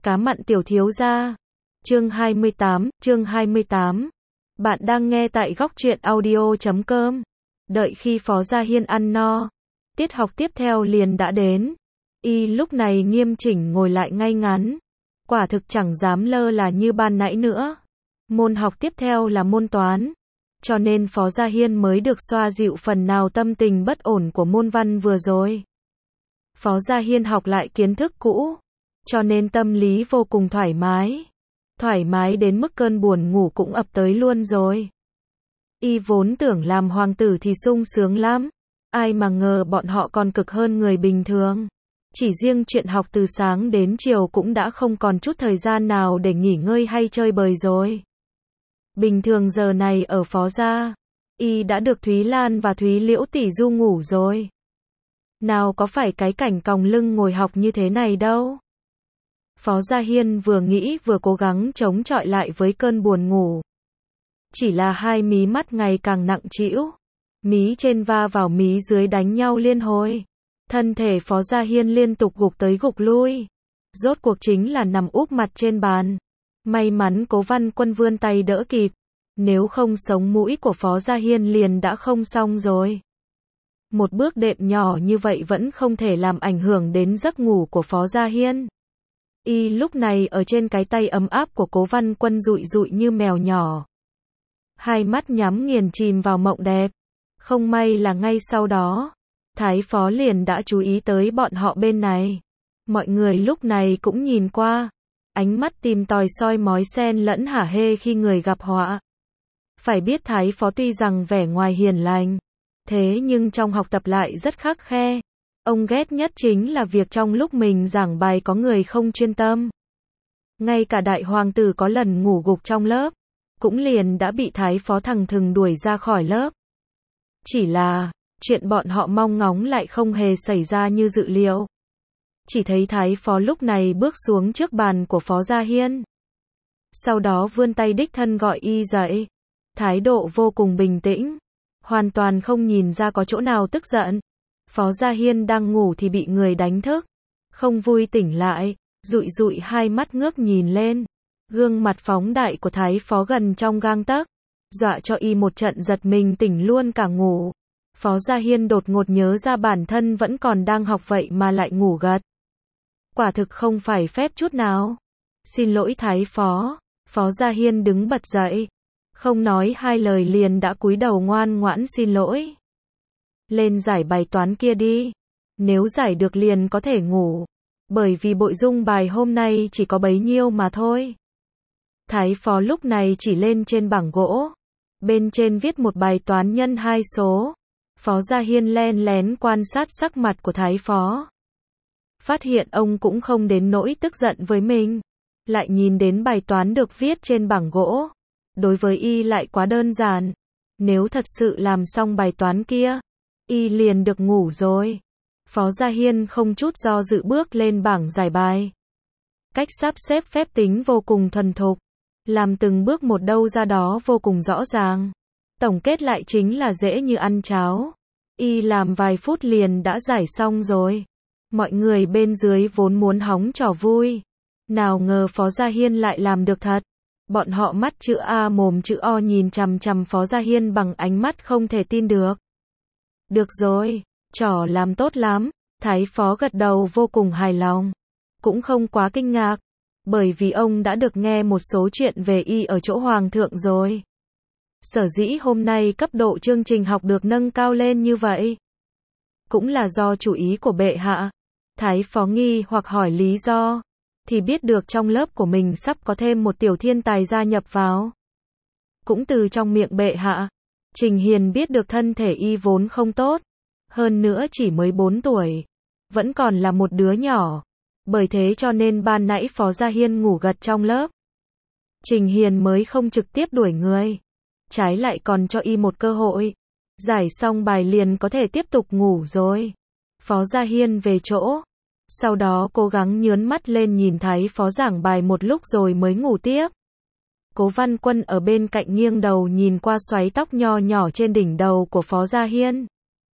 Cá mặn tiểu thiếu gia. Chương 28. Bạn đang nghe tại góc truyện audio.com. Đợi khi Phó Gia Hiên ăn no, tiết học tiếp theo liền đã đến. Y lúc này nghiêm chỉnh ngồi lại ngay ngắn. Quả thực chẳng dám lơ là như ban nãy nữa. Môn học tiếp theo là môn toán. Cho nên Phó Gia Hiên mới được xoa dịu phần nào tâm tình bất ổn của môn văn vừa rồi. Phó Gia Hiên học lại kiến thức cũ, cho nên tâm lý vô cùng thoải mái. Thoải mái đến mức cơn buồn ngủ cũng ập tới luôn rồi. Y vốn tưởng làm hoàng tử thì sung sướng lắm. Ai mà ngờ bọn họ còn cực hơn người bình thường. Chỉ riêng chuyện học từ sáng đến chiều cũng đã không còn chút thời gian nào để nghỉ ngơi hay chơi bời rồi. Bình thường giờ này ở Phó Gia, Y đã được Thúy Lan và Thúy Liễu tỷ du ngủ rồi. Nào có phải cái cảnh còng lưng ngồi học như thế này đâu. Phó Gia Hiên vừa nghĩ vừa cố gắng chống chọi lại với cơn buồn ngủ. Chỉ là hai mí mắt ngày càng nặng trĩu. Mí trên va vào mí dưới đánh nhau liên hồi. Thân thể Phó Gia Hiên liên tục gục tới gục lui. Rốt cuộc chính là nằm úp mặt trên bàn. May mắn Cố Văn Quân vươn tay đỡ kịp. Nếu không sống mũi của Phó Gia Hiên liền đã không xong rồi. Một bước đệm nhỏ như vậy vẫn không thể làm ảnh hưởng đến giấc ngủ của Phó Gia Hiên. Y lúc này ở trên cái tay ấm áp của Cố Văn Quân dụi dụi như mèo nhỏ. Hai mắt nhắm nghiền chìm vào mộng đẹp. Không may là ngay sau đó, Thái Phó liền đã chú ý tới bọn họ bên này. Mọi người lúc này cũng nhìn qua. Ánh mắt tìm tòi soi mói xen lẫn hả hê khi người gặp họa. Phải biết Thái Phó tuy rằng vẻ ngoài hiền lành, thế nhưng trong học tập lại rất khắt khe. Ông ghét nhất chính là việc trong lúc mình giảng bài có người không chuyên tâm. Ngay cả đại hoàng tử có lần ngủ gục trong lớp, cũng liền đã bị Thái Phó thằng thừng đuổi ra khỏi lớp. Chỉ là, chuyện bọn họ mong ngóng lại không hề xảy ra như dự liệu. Chỉ thấy Thái Phó lúc này bước xuống trước bàn của Phó Gia Hiên. Sau đó vươn tay đích thân gọi Y dậy. Thái độ vô cùng bình tĩnh. Hoàn toàn không nhìn ra có chỗ nào tức giận. Phó Gia Hiên đang ngủ thì bị người đánh thức. Không vui tỉnh lại, dụi dụi hai mắt ngước nhìn lên. Gương mặt phóng đại của Thái Phó gần trong gang tấc, dọa cho Y một trận giật mình tỉnh luôn cả ngủ. Phó Gia Hiên đột ngột nhớ ra bản thân vẫn còn đang học vậy mà lại ngủ gật. Quả thực không phải phép chút nào. Xin lỗi Thái Phó. Phó Gia Hiên đứng bật dậy. Không nói hai lời liền đã cúi đầu ngoan ngoãn xin lỗi. Lên giải bài toán kia đi. Nếu giải được liền có thể ngủ. Bởi vì bội dung bài hôm nay chỉ có bấy nhiêu mà thôi. Thái Phó lúc này chỉ lên trên bảng gỗ. Bên trên viết một bài toán nhân hai số. Phó Gia Hiên len lén quan sát sắc mặt của Thái Phó. Phát hiện ông cũng không đến nỗi tức giận với mình. Lại nhìn đến bài toán được viết trên bảng gỗ. Đối với Y lại quá đơn giản. Nếu thật sự làm xong bài toán kia, Y liền được ngủ rồi. Phó Gia Hiên không chút do dự bước lên bảng giải bài. Cách sắp xếp phép tính vô cùng thuần thục. Làm từng bước một đâu ra đó vô cùng rõ ràng. Tổng kết lại chính là dễ như ăn cháo. Y làm vài phút liền đã giải xong rồi. Mọi người bên dưới vốn muốn hóng trò vui. Nào ngờ Phó Gia Hiên lại làm được thật. Bọn họ mắt chữ A mồm chữ O nhìn chằm chằm Phó Gia Hiên bằng ánh mắt không thể tin được. Được rồi, trò làm tốt lắm. Thái Phó gật đầu vô cùng hài lòng. Cũng không quá kinh ngạc. Bởi vì ông đã được nghe một số chuyện về Y ở chỗ Hoàng thượng rồi. Sở dĩ hôm nay cấp độ chương trình học được nâng cao lên như vậy. Cũng là do chủ ý của bệ hạ. Thái Phó nghi hoặc hỏi lý do. Thì biết được trong lớp của mình sắp có thêm một tiểu thiên tài gia nhập vào. Cũng từ trong miệng bệ hạ, Trình Hiền biết được thân thể Y vốn không tốt. Hơn nữa chỉ mới 4 tuổi. Vẫn còn là một đứa nhỏ. Bởi thế cho nên ban nãy Phó Gia Hiên ngủ gật trong lớp. Trình Hiền mới không trực tiếp đuổi người. Trái lại còn cho Y một cơ hội. Giải xong bài liền có thể tiếp tục ngủ rồi. Phó Gia Hiên về chỗ. Sau đó cố gắng nhướn mắt lên nhìn Thái Phó giảng bài một lúc rồi mới ngủ tiếp. Cố Văn Quân ở bên cạnh nghiêng đầu nhìn qua xoáy tóc nho nhỏ trên đỉnh đầu của Phó Gia Hiên.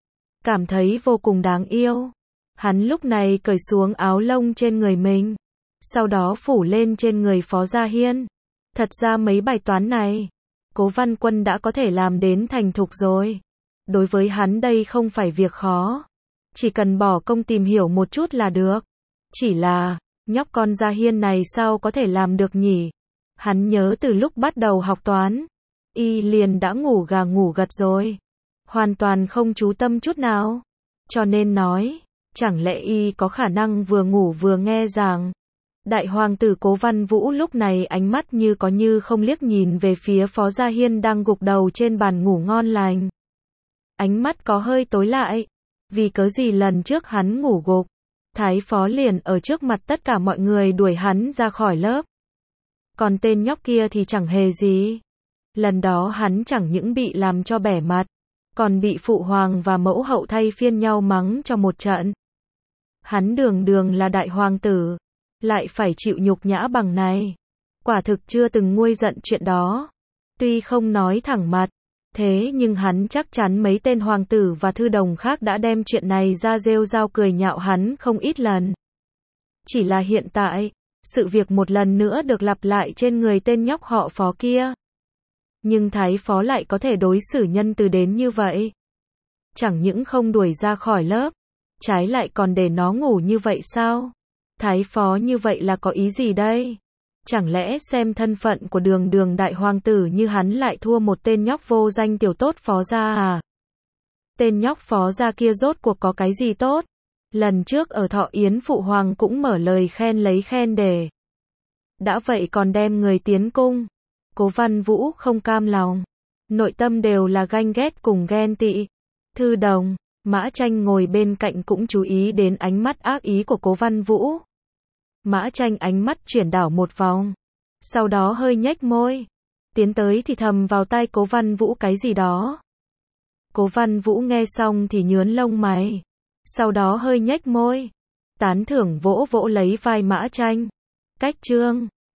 Cảm thấy vô cùng đáng yêu. Hắn lúc này cởi xuống áo lông trên người mình. sau đó phủ lên trên người Phó Gia Hiên. Thật ra mấy bài toán này, Cố Văn Quân đã có thể làm đến thành thục rồi. Đối với hắn đây không phải việc khó. Chỉ cần bỏ công tìm hiểu một chút là được. Chỉ là, nhóc con Gia Hiên này sao có thể làm được nhỉ? Hắn nhớ từ lúc bắt đầu học toán, y liền đã ngủ gà ngủ gật rồi. Hoàn toàn không chú tâm chút nào. Cho nên nói, chẳng lẽ y có khả năng vừa ngủ vừa nghe giảng? Đại hoàng tử Cố Văn Vũ lúc này ánh mắt như có như không liếc nhìn về phía Phó Gia Hiên đang gục đầu trên bàn ngủ ngon lành. Ánh mắt có hơi tối lại. Vì cớ gì lần trước hắn ngủ gục, Thái Phó liền ở trước mặt tất cả mọi người đuổi hắn ra khỏi lớp. Còn tên nhóc kia thì chẳng hề gì. Lần đó hắn chẳng những bị làm cho bẻ mặt, còn bị phụ hoàng và mẫu hậu thay phiên nhau mắng cho một trận. Hắn đường đường là đại hoàng tử, lại phải chịu nhục nhã bằng này. Quả thực chưa từng nguôi giận chuyện đó. Tuy không nói thẳng mặt, thế nhưng hắn chắc chắn mấy tên hoàng tử và thư đồng khác đã đem chuyện này ra rêu rao cười nhạo hắn không ít lần. Chỉ là hiện tại, sự việc một lần nữa được lặp lại trên người tên nhóc họ Phó kia. Nhưng Thái Phó lại có thể đối xử nhân từ đến như vậy. Chẳng những không đuổi ra khỏi lớp, trái lại còn để nó ngủ như vậy sao? Thái Phó như vậy là có ý gì đây? Chẳng lẽ xem thân phận của đường đường đại hoàng tử như hắn lại thua một tên nhóc vô danh tiểu tốt Phó gia à? Tên nhóc Phó gia kia rốt cuộc có cái gì tốt? Lần trước ở thọ yến phụ hoàng cũng mở lời khen lấy khen để. Đã vậy còn đem người tiến cung. Cố Văn Vũ không cam lòng. Nội tâm đều là ganh ghét cùng ghen tị. Thư đồng, Mã Tranh ngồi bên cạnh cũng chú ý đến ánh mắt ác ý của Cố Văn Vũ. Mã Tranh ánh mắt chuyển đảo một vòng. Sau đó hơi nhếch môi. Tiến tới thì thầm vào tai Cố Văn Vũ cái gì đó. Cố Văn Vũ nghe xong thì nhướng lông mày. Sau đó hơi nhếch môi. Tán thưởng vỗ vỗ lấy vai Mã Tranh. Cách chương